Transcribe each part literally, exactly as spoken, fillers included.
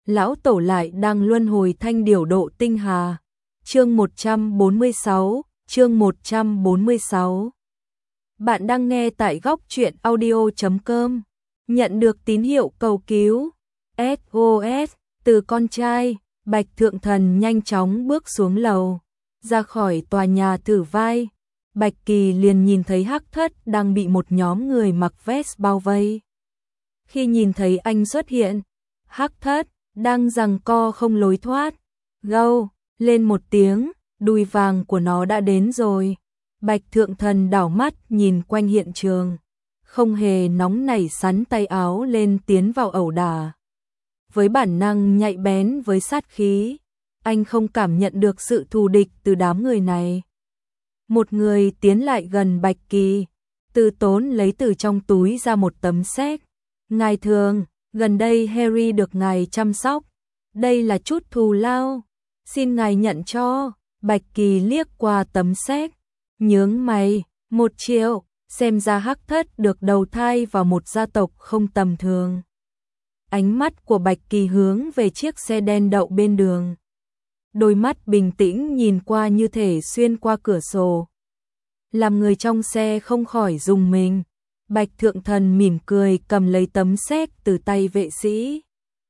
lão tổ lại đang luân hồi thanh điểu độ tinh hà. Chương một trăm bốn mươi sáu, chương một trăm bốn mươi sáu. Bạn đang nghe tại góc truyện audio chấm com. Nhận được tín hiệu cầu cứu ét ô ét từ con trai, Bạch Thượng Thần nhanh chóng bước xuống lầu, ra khỏi tòa nhà thử vai. Bạch Kỳ liền nhìn thấy Hắc Thất đang bị một nhóm người mặc vest bao vây. Khi nhìn thấy anh xuất hiện, Hắc Thất đang giằng co không lối thoát, gâu lên một tiếng, đùi vàng của nó đã đến rồi. Bạch Thượng Thần đảo mắt nhìn quanh hiện trường, không hề nóng nảy sắn tay áo lên tiến vào ẩu đả. Với bản năng nhạy bén với sát khí, anh không cảm nhận được sự thù địch từ đám người này. Một người tiến lại gần Bạch Kỳ, Từ Tốn lấy từ trong túi ra một tấm séc. Ngài thường, gần đây Harry được ngài chăm sóc, đây là chút thù lao, xin ngài nhận cho. Bạch Kỳ liếc qua tấm séc, nhướng mày, một triệu, xem ra Hắc Thất được đầu thai vào một gia tộc không tầm thường. Ánh mắt của Bạch Kỳ hướng về chiếc xe đen đậu bên đường. Đôi mắt bình tĩnh nhìn qua như thể xuyên qua cửa sổ, làm người trong xe không khỏi rùng mình. Bạch Thượng Thần mỉm cười cầm lấy tấm séc từ tay vệ sĩ.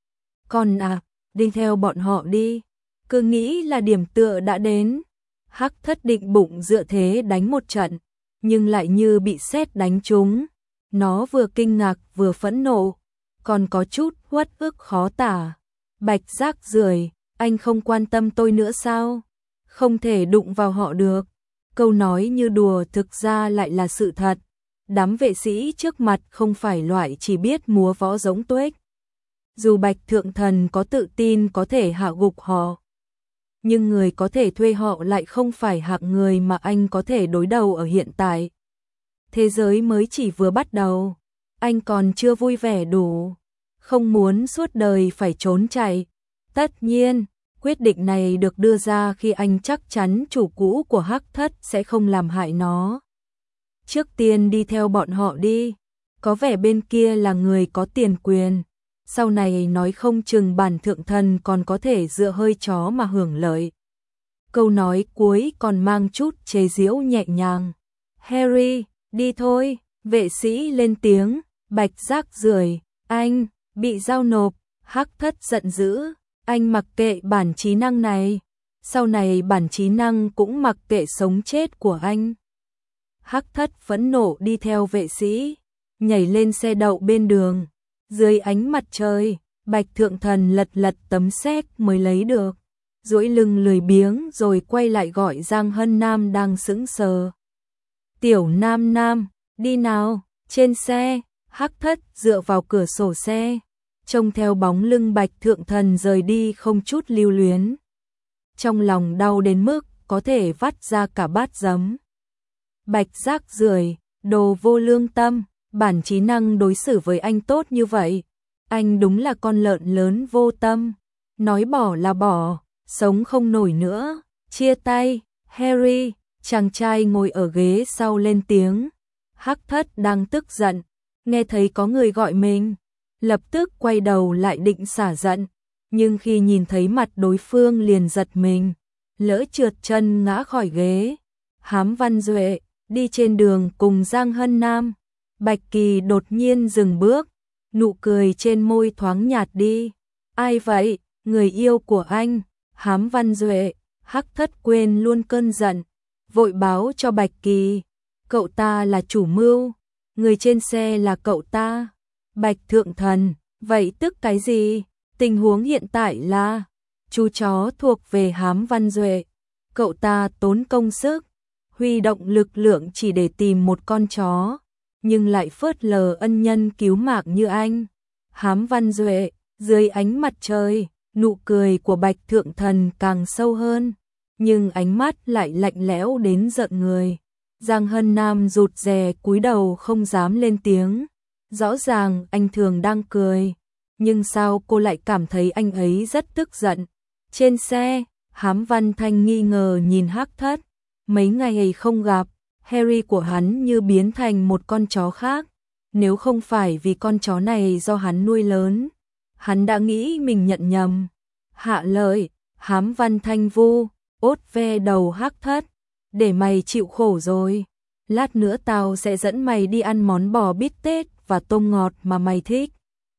Con à, đi theo bọn họ đi, cứ nghĩ là điểm tựa đã đến. Hắc Thất định bụng dựa thế đánh một trận, nhưng lại như bị sét đánh trúng. Nó vừa kinh ngạc vừa phẫn nộ, còn có chút uất ức khó tả. Bạch rác rưởi, anh không quan tâm tôi nữa sao? Không thể đụng vào họ được. Câu nói như đùa thực ra lại là sự thật. Đám vệ sĩ trước mặt không phải loại chỉ biết múa võ giống tuếch. Dù Bạch Thượng Thần có tự tin có thể hạ gục họ, nhưng người có thể thuê họ lại không phải hạng người mà anh có thể đối đầu ở hiện tại. Thế giới mới chỉ vừa bắt đầu, anh còn chưa vui vẻ đủ, không muốn suốt đời phải trốn chạy. Tất nhiên, quyết định này được đưa ra khi anh chắc chắn chủ cũ của Hắc Thất sẽ không làm hại nó. Trước tiên đi theo bọn họ đi, có vẻ bên kia là người có tiền quyền, sau này nói không chừng bản Thượng Thần còn có thể dựa hơi chó mà hưởng lợi. Câu nói cuối còn mang chút chế giễu nhẹ nhàng. Harry, đi thôi, vệ sĩ lên tiếng. Bạch rác rưởi, anh, bị giao nộp. Hắc Thất giận dữ, anh mặc kệ bản trí năng này, sau này bản trí năng cũng mặc kệ sống chết của anh. Hắc Thất phẫn nộ đi theo vệ sĩ, nhảy lên xe đậu bên đường. Dưới ánh mặt trời, Bạch Thượng Thần lật lật tấm séc mới lấy được, duỗi lưng lười biếng rồi quay lại gọi Giang Hân Nam đang sững sờ. Tiểu Nam Nam, đi nào, trên xe. Hắc Thất dựa vào cửa sổ xe, trông theo bóng lưng Bạch Thượng Thần rời đi không chút lưu luyến. Trong lòng đau đến mức có thể vắt ra cả bát giấm. Bạch rác rưởi, đồ vô lương tâm, bản trí năng đối xử với anh tốt như vậy. Anh đúng là con lợn lớn vô tâm, nói bỏ là bỏ, sống không nổi nữa, chia tay. Harry, chàng trai ngồi ở ghế sau lên tiếng. Hắc Thất đang tức giận, nghe thấy có người gọi mình, lập tức quay đầu lại định xả giận, nhưng khi nhìn thấy mặt đối phương liền giật mình, lỡ trượt chân ngã khỏi ghế. Hám Văn Duệ đi trên đường cùng Giang Hân Nam. Bạch Kỳ đột nhiên dừng bước, nụ cười trên môi thoáng nhạt đi. Ai vậy? Người yêu của anh. Hám Văn Duệ. Hắc Thất quên luôn cơn giận, vội báo cho Bạch Kỳ, cậu ta là chủ mưu, người trên xe là cậu ta. Bạch Thượng Thần, vậy tức cái gì? Tình huống hiện tại là chú chó thuộc về Hám Văn Duệ, cậu ta tốn công sức, huy động lực lượng chỉ để tìm một con chó, nhưng lại phớt lờ ân nhân cứu mạng như anh. Hám Văn Duệ, dưới ánh mặt trời, nụ cười của Bạch Thượng Thần càng sâu hơn, nhưng ánh mắt lại lạnh lẽo đến giận người. Giang Hân Nam rụt rè cúi đầu không dám lên tiếng. Rõ ràng anh thường đang cười, nhưng sao cô lại cảm thấy anh ấy rất tức giận. Trên xe, Hám Văn Thanh nghi ngờ nhìn Hắc Thất. Mấy ngày không gặp, Harry của hắn như biến thành một con chó khác. Nếu không phải vì con chó này do hắn nuôi lớn, hắn đã nghĩ mình nhận nhầm. Hạ lời, Hám Văn Thanh vu, ốt ve đầu Hắc Thất, để mày chịu khổ rồi. Lát nữa tao sẽ dẫn mày đi ăn món bò bít tết và tôm ngọt mà mày thích.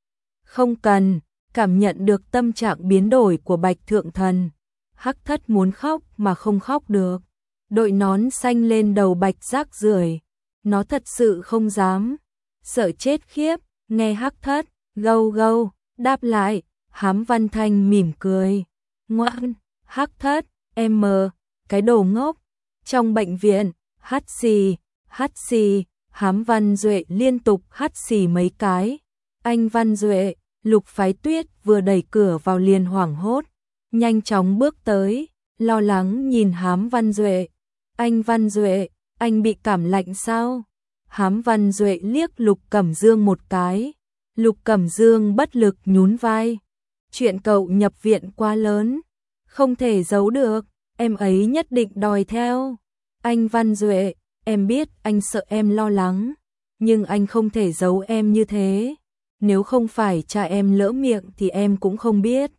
Không cần, cảm nhận được tâm trạng biến đổi của Bạch Thượng Thần. Hắc Thất muốn khóc mà không khóc được. Đội nón xanh lên đầu Bạch rác rưởi. Nó thật sự không dám. Sợ chết khiếp, nghe Hắc Thất, gâu gâu, đáp lại, Hám Văn Thanh mỉm cười. Ngoan, Hắc Thất, em mờ, cái đồ ngốc. Trong bệnh viện, hắt xì, hắt xì, Hám Văn Duệ liên tục hắt xì mấy cái. Anh Văn Duệ, Lục Phái Tuyết vừa đẩy cửa vào liền hoảng hốt, nhanh chóng bước tới, lo lắng nhìn Hám Văn Duệ. Anh Văn Duệ, anh bị cảm lạnh sao? Hám Văn Duệ liếc Lục Cẩm Dương một cái. Lục Cẩm Dương bất lực nhún vai. Chuyện cậu nhập viện quá lớn, không thể giấu được, em ấy nhất định đòi theo. Anh Văn Duệ, em biết anh sợ em lo lắng, nhưng anh không thể giấu em như thế. Nếu không phải cha em lỡ miệng thì em cũng không biết.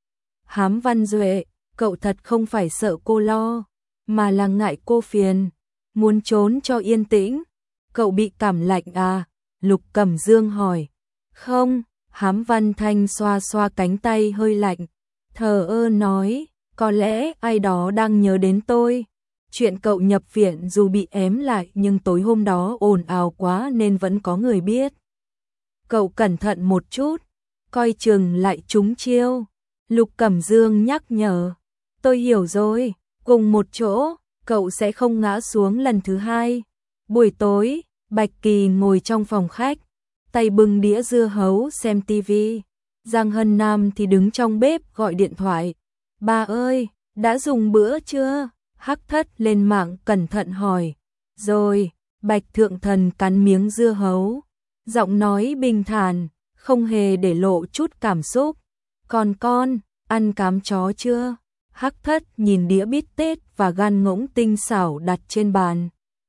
Hám Văn Duệ, cậu thật không phải sợ cô lo, mà là ngại cô phiền, muốn trốn cho yên tĩnh. Cậu bị cảm lạnh à? Lục Cẩm Dương hỏi. Không, Hám Văn Thanh xoa xoa cánh tay hơi lạnh, thờ ơ nói, có lẽ ai đó đang nhớ đến tôi. Chuyện cậu nhập viện dù bị ém lại nhưng tối hôm đó ồn ào quá nên vẫn có người biết. Cậu cẩn thận một chút, coi chừng lại trúng chiêu. Lục Cẩm Dương nhắc nhở. Tôi hiểu rồi, cùng một chỗ, cậu sẽ không ngã xuống lần thứ hai. Buổi tối, Bạch Kỳ ngồi trong phòng khách, tay bưng đĩa dưa hấu xem tivi. Giang Hân Nam thì đứng trong bếp gọi điện thoại. Bà ơi, đã dùng bữa chưa? Hắc Thất lên mạng cẩn thận hỏi. Rồi, Bạch Thượng Thần cắn miếng dưa hấu, giọng nói bình thản, không hề để lộ chút cảm xúc. Còn con, ăn cám chó chưa? Hắc Thất nhìn đĩa bít tết và gan ngỗng tinh xảo đặt trên bàn.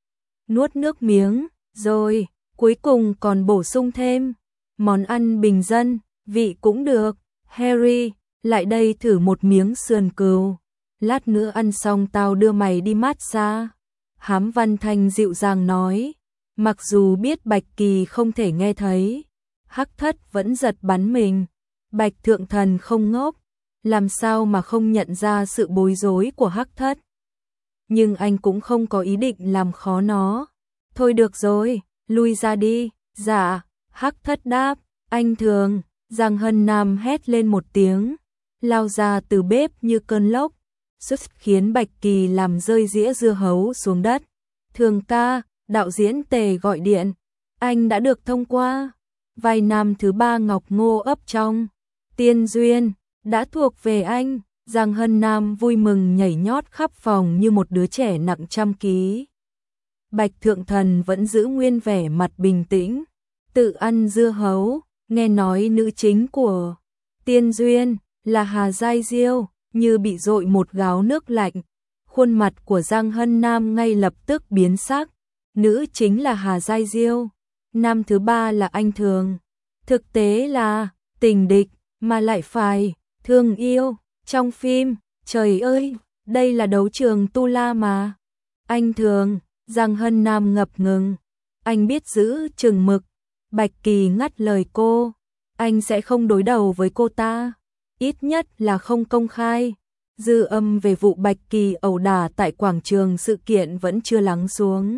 Nuốt nước miếng, rồi, cuối cùng còn bổ sung thêm. Món ăn bình dân, vị cũng được. Harry, lại đây thử một miếng sườn cừu. Lát nữa ăn xong tao đưa mày đi massage. Hám Văn Thanh dịu dàng nói. Mặc dù biết Bạch Kỳ không thể nghe thấy, Hắc Thất vẫn giật bắn mình. Bạch Thượng Thần không ngốc, làm sao mà không nhận ra sự bối rối của Hắc Thất. Nhưng anh cũng không có ý định làm khó nó. Thôi được rồi, lui ra đi. Dạ, Hắc Thất đáp. Anh Thường, Giang Hân Nam hét lên một tiếng, lao ra từ bếp như cơn lốc, xuất khiến Bạch Kỳ làm rơi dĩa dưa hấu xuống đất. Thường ca, đạo diễn Tề gọi điện, anh đã được thông qua. Vai nam thứ ba Ngọc Ngô ấp trong Tiên Duyên đã thuộc về anh. Giang Hân Nam vui mừng nhảy nhót khắp phòng như một đứa trẻ nặng trăm ký. Bạch Thượng Thần vẫn giữ nguyên vẻ mặt bình tĩnh, tự ăn dưa hấu. Nghe nói nữ chính của Tiên Duyên là Hà Giai Diêu, như bị dội một gáo nước lạnh. Khuôn mặt của Giang Hân Nam ngay lập tức biến sắc. Nữ chính là Hà Giai Diêu, nam thứ ba là anh Thường. Thực tế là tình địch mà lại phải thương yêu. Trong phim, trời ơi, đây là đấu trường Tu La mà. Anh Thường, Giang Hân Nam ngập ngừng. Anh biết giữ chừng mực. Bạch Kỳ ngắt lời cô. Anh sẽ không đối đầu với cô ta. Ít nhất là không công khai. Dư âm về vụ Bạch Kỳ ẩu đả tại quảng trường sự kiện vẫn chưa lắng xuống,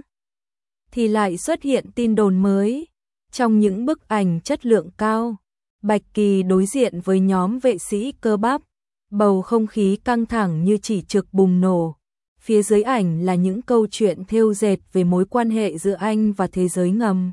thì lại xuất hiện tin đồn mới. Trong những bức ảnh chất lượng cao, Bạch Kỳ đối diện với nhóm vệ sĩ cơ bắp. Bầu không khí căng thẳng như chỉ trực bùng nổ. Phía dưới ảnh là những câu chuyện thêu dệt về mối quan hệ giữa anh và thế giới ngầm.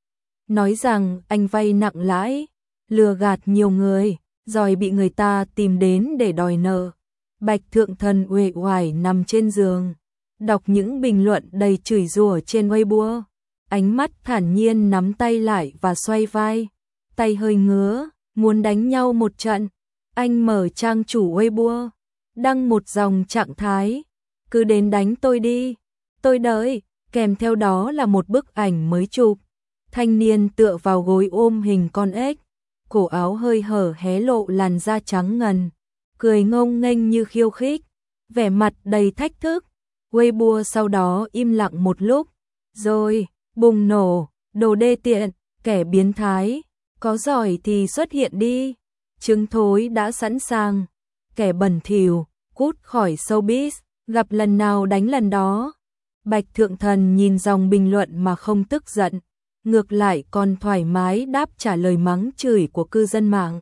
Nói rằng anh vay nặng lãi, lừa gạt nhiều người, rồi bị người ta tìm đến để đòi nợ. Bạch Thượng Thần uể oải nằm trên giường, đọc những bình luận đầy chửi rủa trên Weibo. Ánh mắt thản nhiên nắm tay lại và xoay vai, tay hơi ngứa, muốn đánh nhau một trận. Anh mở trang chủ Weibo, đăng một dòng trạng thái, cứ đến đánh tôi đi, tôi đợi. Kèm theo đó là một bức ảnh mới chụp, thanh niên tựa vào gối ôm hình con ếch, cổ áo hơi hở hé lộ làn da trắng ngần, cười ngông nghênh như khiêu khích, vẻ mặt đầy thách thức. Weibo sau đó im lặng một lúc, rồi bùng nổ, đồ đê tiện, kẻ biến thái, có giỏi thì xuất hiện đi, trứng thối đã sẵn sàng, kẻ bẩn thỉu, cút khỏi showbiz, gặp lần nào đánh lần đó. Bạch Thượng Thần nhìn dòng bình luận mà không tức giận, ngược lại còn thoải mái đáp trả lời mắng chửi của cư dân mạng.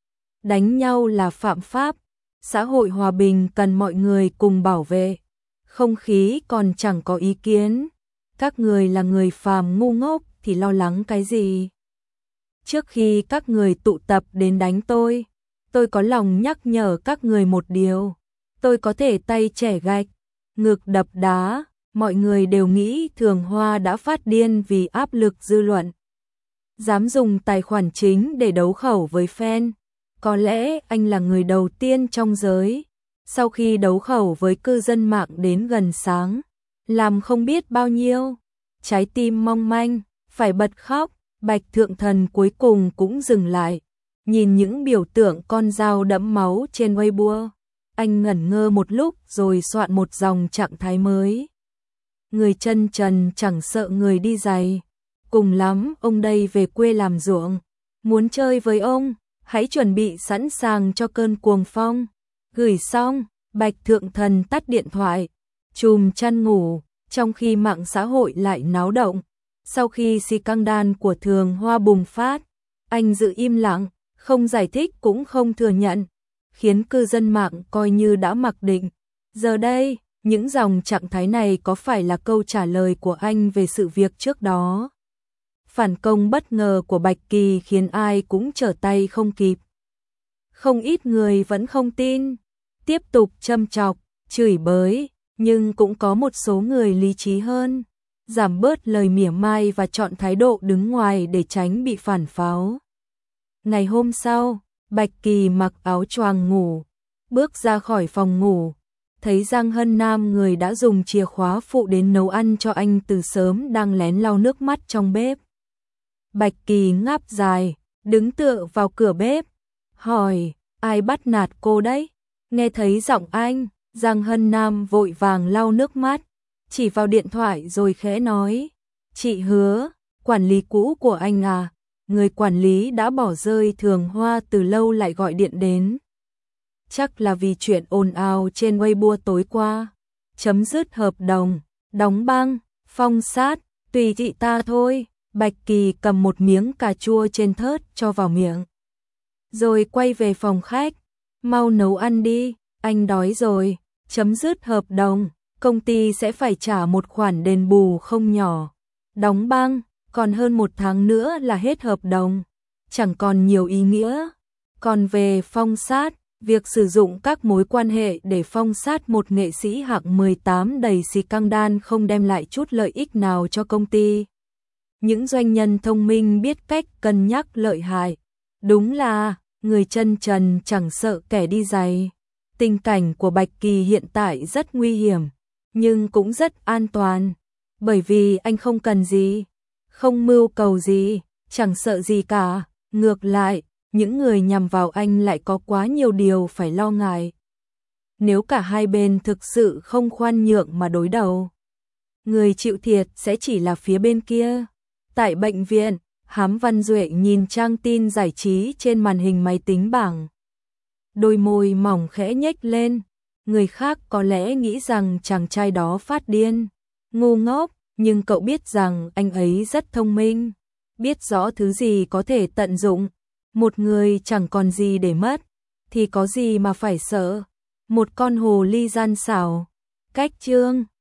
Đánh nhau là phạm pháp, xã hội hòa bình cần mọi người cùng bảo vệ, không khí còn chẳng có ý kiến, các người là người phàm ngu ngốc thì lo lắng cái gì. Trước khi các người tụ tập đến đánh tôi, tôi có lòng nhắc nhở các người một điều, tôi có thể tay chẻ gạch, ngực đập đá, mọi người đều nghĩ Thường Hoa đã phát điên vì áp lực dư luận. Dám dùng tài khoản chính để đấu khẩu với fan, có lẽ anh là người đầu tiên trong giới, sau khi đấu khẩu với cư dân mạng đến gần sáng, làm không biết bao nhiêu, trái tim mong manh, phải bật khóc. Bạch Thượng Thần cuối cùng cũng dừng lại, nhìn những biểu tượng con dao đẫm máu trên Weibo, anh ngẩn ngơ một lúc rồi soạn một dòng trạng thái mới. Người chân trần chẳng sợ người đi giày, cùng lắm ông đây về quê làm ruộng, muốn chơi với ông, hãy chuẩn bị sẵn sàng cho cơn cuồng phong. Gửi xong, Bạch Thượng Thần tắt điện thoại, chùm chăn ngủ, trong khi mạng xã hội lại náo động. Sau khi scandal của Thường Hoa bùng phát, anh giữ im lặng, không giải thích cũng không thừa nhận, khiến cư dân mạng coi như đã mặc định. Giờ đây, những dòng trạng thái này có phải là câu trả lời của anh về sự việc trước đó? Phản công bất ngờ của Bạch Kỳ khiến ai cũng trở tay không kịp. Không ít người vẫn không tin, tiếp tục châm chọc, chửi bới, nhưng cũng có một số người lý trí hơn, giảm bớt lời mỉa mai và chọn thái độ đứng ngoài để tránh bị phản pháo. Ngày hôm sau, Bạch Kỳ mặc áo choàng ngủ, bước ra khỏi phòng ngủ, thấy Giang Hân Nam, người đã dùng chìa khóa phụ đến nấu ăn cho anh từ sớm, đang lén lau nước mắt trong bếp. Bạch Kỳ ngáp dài, đứng tựa vào cửa bếp, hỏi, ai bắt nạt cô đấy? Nghe thấy giọng anh, Giang Hân Nam vội vàng lau nước mắt, chỉ vào điện thoại rồi khẽ nói, chị Hứa, quản lý cũ của anh à, người quản lý đã bỏ rơi Thường Hoa từ lâu lại gọi điện đến. Chắc là vì chuyện ồn ào trên Weibo tối qua, chấm dứt hợp đồng, đóng băng, phong sát, tùy chị ta thôi. Bạch Kỳ cầm một miếng cà chua trên thớt cho vào miệng, rồi quay về phòng khách, mau nấu ăn đi, anh đói rồi. Chấm dứt hợp đồng, công ty sẽ phải trả một khoản đền bù không nhỏ. Đóng băng, còn hơn một tháng nữa là hết hợp đồng, chẳng còn nhiều ý nghĩa. Còn về phong sát, việc sử dụng các mối quan hệ để phong sát một nghệ sĩ hạng mười tám đầy scandal không đem lại chút lợi ích nào cho công ty. Những doanh nhân thông minh biết cách cân nhắc lợi hại. Đúng là, người chân trần chẳng sợ kẻ đi giày. Tình cảnh của Bạch Kỳ hiện tại rất nguy hiểm, nhưng cũng rất an toàn, bởi vì anh không cần gì, không mưu cầu gì, chẳng sợ gì cả. Ngược lại, những người nhằm vào anh lại có quá nhiều điều phải lo ngại. Nếu cả hai bên thực sự không khoan nhượng mà đối đầu, người chịu thiệt sẽ chỉ là phía bên kia. Tại bệnh viện, Hám Văn Duệ nhìn trang tin giải trí trên màn hình máy tính bảng. Đôi môi mỏng khẽ nhếch lên, người khác có lẽ nghĩ rằng chàng trai đó phát điên, ngu ngốc, nhưng cậu biết rằng anh ấy rất thông minh, biết rõ thứ gì có thể tận dụng. Một người chẳng còn gì để mất, thì có gì mà phải sợ. Một con hồ ly gian xảo. Cách chương